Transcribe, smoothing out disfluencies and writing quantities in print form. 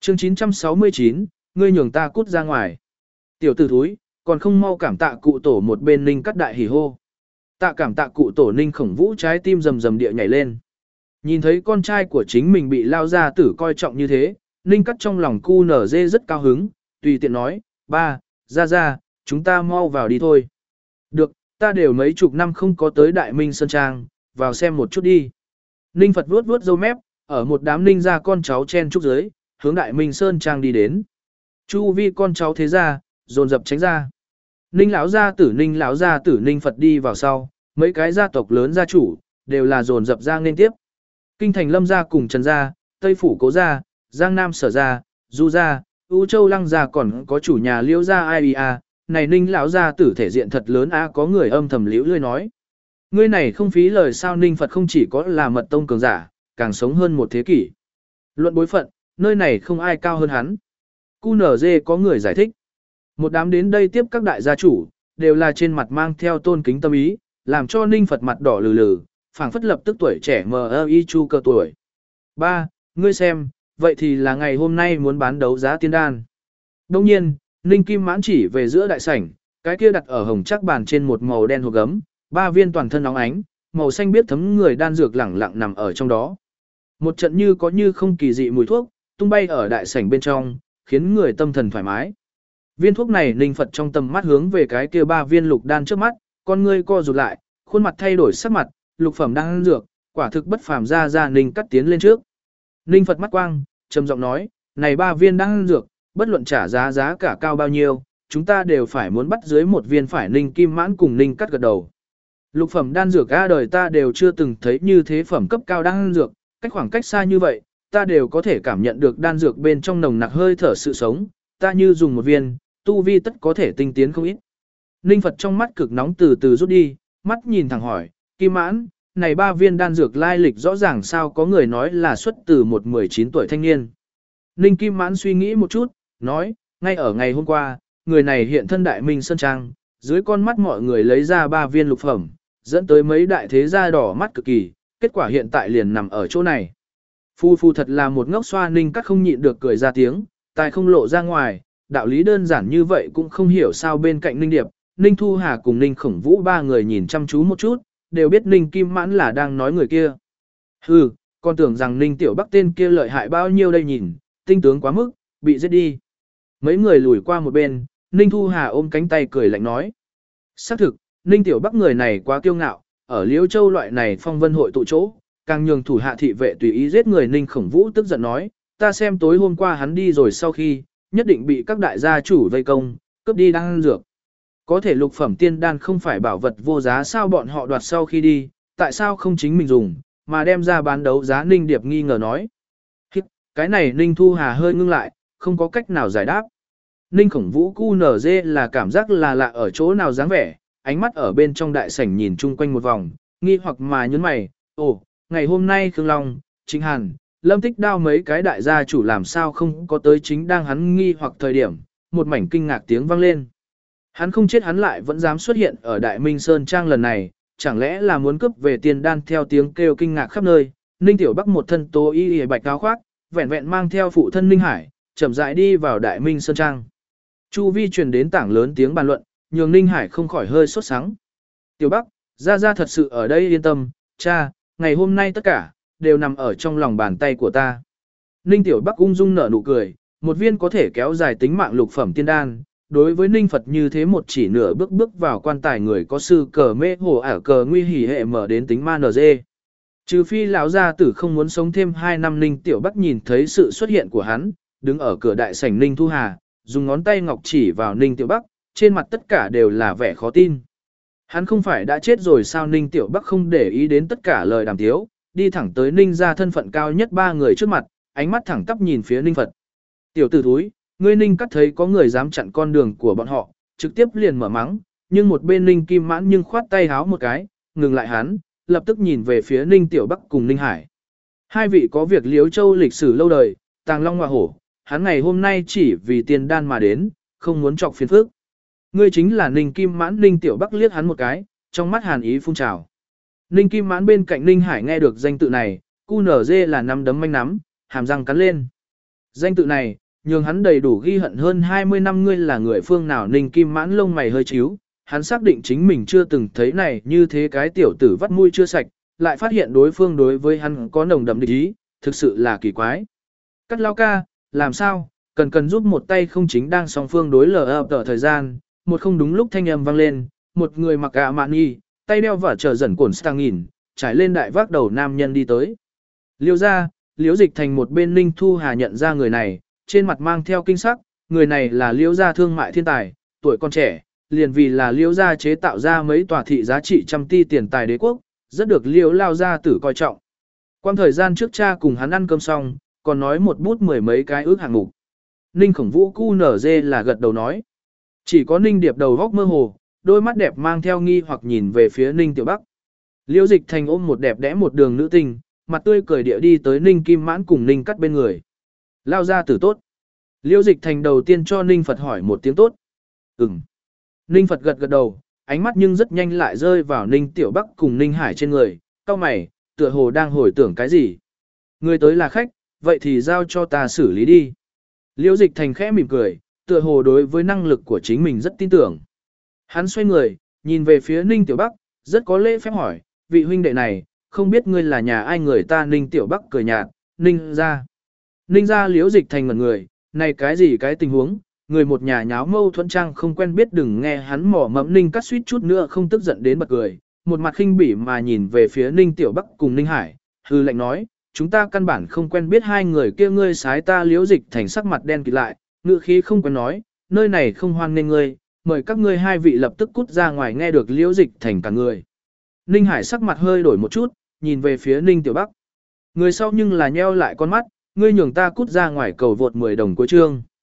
Chương 969, ngươi nhường ta cút ra ngoài. Tiểu tử thúi, còn không mau cảm tạ cụ tổ một bên Ninh cắt đại hỉ hô. Tạ cảm tạ cụ tổ Ninh Khổng Vũ trái tim rầm rầm địa nhảy lên. Nhìn thấy con trai của chính mình bị lao gia tử coi trọng như thế, Ninh cắt trong lòng cu nở dê rất cao hứng, tùy tiện nói, ba, ra, chúng ta mau vào đi thôi. Được, ta đều mấy chục năm không có tới Đại Minh Sơn Trang, vào xem một chút đi. Ninh Phật vuốt vuốt râu mép, ở một đám ninh gia con cháu chen trúc dưới, hướng Đại Minh Sơn Trang đi đến. Chu vi con cháu thế ra, dồn dập tránh ra. Ninh lão gia tử Ninh Phật đi vào sau, mấy cái gia tộc lớn gia chủ, đều là dồn dập ra nên tiếp. Kinh thành Lâm gia cùng Trần gia, Tây phủ Cố gia, Giang Nam Sở gia, Du gia, U Châu Lăng gia còn có chủ nhà Liễu gia Ia, này Ninh lão gia tử thể diện thật lớn a, có người âm thầm liễu lươi nói. Ngươi này không phí lời sao, Ninh Phật không chỉ có là mật tông cường giả, càng sống hơn một thế kỷ. Luận bối phận, nơi này không ai cao hơn hắn. QNZ có người giải thích. Một đám đến đây tiếp các đại gia chủ, đều là trên mặt mang theo tôn kính tâm ý, làm cho Ninh Phật mặt đỏ lừ lừ, phảng phất lập tức tuổi trẻ MI chu cơ tuổi. Ba, ngươi xem, vậy thì là ngày hôm nay muốn bán đấu giá tiên đan. Đông nhiên, Ninh Kim Mãn chỉ về giữa đại sảnh, cái kia đặt ở hồng chắc bàn trên một màu đen hộp gấm, 3 viên toàn thân óng ánh, màu xanh biết thấm người đan dược lẳng lặng nằm ở trong đó. Một trận như có như không kỳ dị mùi thuốc, tung bay ở đại sảnh bên trong, khiến người tâm thần thoải mái. Viên thuốc này Ninh Phật trong tầm mắt hướng về cái kia 3 viên lục đan trước mắt, con ngươi co rụt lại, khuôn mặt thay đổi sắc mặt, lục phẩm đan dược, quả thực bất phàm ra Ninh cắt tiến lên trước. Ninh Phật mắt quang, trầm giọng nói, này 3 viên đan dược, bất luận trả giá cả cao bao nhiêu, chúng ta đều phải muốn bắt dưới một viên phải. Ninh Kim Mãn cùng Ninh cắt gật đầu. Lục phẩm đan dược a, đời ta đều chưa từng thấy như thế phẩm cấp cao đan dược, cách khoảng cách xa như vậy, ta đều có thể cảm nhận được đan dược bên trong nồng nặc hơi thở sự sống, ta như dùng một viên, tu vi tất có thể tinh tiến không ít. Ninh Phật trong mắt cực nóng từ từ rút đi, mắt nhìn thẳng hỏi, Kim Mãn, này 3 viên đan dược lai lịch rõ ràng sao có người nói là xuất từ một 19 tuổi thanh niên. Ninh Kim Mãn suy nghĩ một chút, nói, ngay ở ngày hôm qua, người này hiện thân Đại Minh Sơn Trang, dưới con mắt mọi người lấy ra 3 viên lục phẩm, dẫn tới mấy đại thế gia đỏ mắt cực kỳ, kết quả hiện tại liền nằm ở chỗ này. Phu thật là một ngốc xoa. Ninh cắt không nhịn được cười ra tiếng, tài không lộ ra ngoài, đạo lý đơn giản như vậy cũng không hiểu sao. Bên cạnh Ninh Điệp, Ninh Thu Hà cùng Ninh Khổng Vũ 3 người nhìn chăm chú một chút, đều biết Ninh Kim Mãn là đang nói người kia. Hừ, còn tưởng rằng Ninh Tiểu Bắc tên kia lợi hại bao nhiêu đây, nhìn, tinh tướng quá mức, bị giết đi. Mấy người lùi qua một bên, Ninh Thu Hà ôm cánh tay cười lạnh nói. Xác thực, Ninh Tiểu Bắc người này quá kiêu ngạo, ở Liễu Châu loại này phong vân hội tụ chỗ, càng nhường thủ hạ thị vệ tùy ý giết người. Ninh Khổng Vũ tức giận nói, ta xem tối hôm qua hắn đi rồi sau khi, nhất định bị các đại gia chủ vây công, cướp đi đan dược. Có thể lục phẩm tiên đan không phải bảo vật vô giá sao bọn họ đoạt sau khi đi, tại sao không chính mình dùng, mà đem ra bán đấu giá. Ninh Điệp nghi ngờ nói. Cái này Ninh Thu Hà hơi ngưng lại, không có cách nào giải đáp. Ninh Khổng Vũ QNZ là cảm giác là lạ ở chỗ nào dáng vẻ, ánh mắt ở bên trong đại sảnh nhìn chung quanh một vòng, nghi hoặc mà nhấn mày, ồ, ngày hôm nay Khương Long, Trịnh Hàn, Lâm Tích Đao mấy cái đại gia chủ làm sao không có tới. Chính đang hắn nghi hoặc thời điểm, một mảnh kinh ngạc tiếng vang lên. Hắn không chết hắn lại vẫn dám xuất hiện ở Đại Minh Sơn Trang lần này, chẳng lẽ là muốn cướp về tiền đan. Theo tiếng kêu kinh ngạc khắp nơi, Ninh Tiểu Bắc một thân tố y bạch áo khoác, vẹn vẹn mang theo phụ thân Ninh Hải, chậm rãi đi vào Đại Minh Sơn Trang. Chu vi truyền đến tảng lớn tiếng bàn luận, nhường Ninh Hải không khỏi hơi sốt sắng. Tiểu Bắc, ra thật sự ở đây yên tâm, cha, ngày hôm nay tất cả, đều nằm ở trong lòng bàn tay của ta. Ninh Tiểu Bắc ung dung nở nụ cười, một viên có thể kéo dài tính mạng lục phẩm tiên đan, đối với Ninh Phật như thế một chỉ nửa bước vào quan tài người có sư cờ mê hồ ả cờ nguy hỉ hệ mở đến tính ma NG. Trừ phi lão gia tử không muốn sống thêm 2 năm. Ninh Tiểu Bắc nhìn thấy sự xuất hiện của hắn, đứng ở cửa đại sảnh Ninh Thu Hà, dùng ngón tay ngọc chỉ vào Ninh Tiểu Bắc, trên mặt tất cả đều là vẻ khó tin. Hắn không phải đã chết rồi sao? Ninh Tiểu Bắc không để ý đến tất cả lời đàm tiếu, đi thẳng tới Ninh gia thân phận cao nhất 3 người trước mặt, ánh mắt thẳng tắp nhìn phía Ninh Phật. Tiểu tử thúi, ngươi Ninh cắt thấy có người dám chặn con đường của bọn họ, trực tiếp liền mở mắng, nhưng một bên Ninh Kim Mãn nhưng khoát tay háo một cái, ngừng lại hắn, lập tức nhìn về phía Ninh Tiểu Bắc cùng Ninh Hải. Hai vị có việc Liễu Châu lịch sử lâu đời, tàng long hoa hổ, hắn ngày hôm nay chỉ vì tiền đan mà đến, không muốn chọc phiền phức. Ngươi chính là Ninh Kim Mãn. Ninh Tiểu Bắc liếc hắn một cái, trong mắt hàn ý phun trào. Ninh Kim Mãn bên cạnh Ninh Hải nghe được danh tự này, QNZ là nắm đấm manh nắm, hàm răng cắn lên. Danh tự này, nhường hắn đầy đủ ghi hận hơn 20 năm ngươi là người phương nào. Ninh Kim Mãn lông mày hơi chíu, hắn xác định chính mình chưa từng thấy này như thế cái tiểu tử vắt mũi chưa sạch, lại phát hiện đối phương đối với hắn có nồng đậm địch ý, thực sự là kỳ quái. Cắt lao ca, làm sao, cần giúp một tay không chính đang song phương đối lờ ở thời gian, một không đúng lúc thanh âm vang lên, một người mặc gạ mạn y, tay đeo và chờ dần cổn stang nghìn, trải lên đại vác đầu nam nhân đi tới. Liêu ra, Liễu Dịch Thành một bên Ninh Thu Hà nhận ra người này, trên mặt mang theo kinh sắc, người này là Liễu gia thương mại thiên tài, tuổi còn trẻ, liền vì là Liễu gia chế tạo ra mấy tòa thị giá trị trăm tỷ tiền tài đế quốc, rất được Liễu lao gia tử coi trọng. Quang thời gian trước cha cùng hắn ăn cơm xong, còn nói một bút mười mấy cái ước hạng mục. Ninh Khổng Vũ cu nở dê là gật đầu nói. Chỉ có Ninh Điệp đầu góc mơ hồ, đôi mắt đẹp mang theo nghi hoặc nhìn về phía Ninh Tiểu Bắc. Liễu Dịch Thành ôm một đẹp đẽ một đường nữ tình, mặt tươi cười địa đi tới Ninh Kim Mãn cùng Ninh Cắt bên người. Lao ra tử tốt. Liễu Dịch Thành đầu tiên cho Ninh Phật hỏi một tiếng tốt. Ừm. Ninh Phật gật gật đầu, ánh mắt nhưng rất nhanh lại rơi vào Ninh Tiểu Bắc cùng Ninh Hải trên người, cau mày, tựa hồ đang hồi tưởng cái gì. Người tới là khách, vậy thì giao cho ta xử lý đi. Liễu Dịch Thành khẽ mỉm cười, tựa hồ đối với năng lực của chính mình rất tin tưởng. Hắn xoay người, nhìn về phía Ninh Tiểu Bắc, rất có lễ phép hỏi, vị huynh đệ này, không biết ngươi là nhà ai. Người ta Ninh Tiểu Bắc cười nhạt, Ninh ra. Ninh ra. Liễu Dịch Thành ngẩn người, này cái gì cái tình huống, người một nhà nháo mâu thuẫn trang không quen biết. Đừng nghe hắn mỏ mẫm. Ninh Cắt suýt chút nữa không tức giận đến bật cười, một mặt khinh bỉ mà nhìn về phía Ninh Tiểu Bắc cùng Ninh Hải, hư lệnh nói, chúng ta căn bản không quen biết hai người kia. Ngươi sái ta. Liễu Dịch Thành sắc mặt đen kịt lại, ngữ khí không quen nói, nơi này không hoan nên ngươi, mời các ngươi hai vị lập tức cút ra ngoài. Nghe được Liễu Dịch Thành cả người. Ninh Hải sắc mặt hơi đổi một chút, nhìn về phía Ninh Tiểu Bắc. Người sau nhưng là nheo lại con mắt, ngươi nhường ta cút ra ngoài. Cầu vượt 10 đồng cuối chương.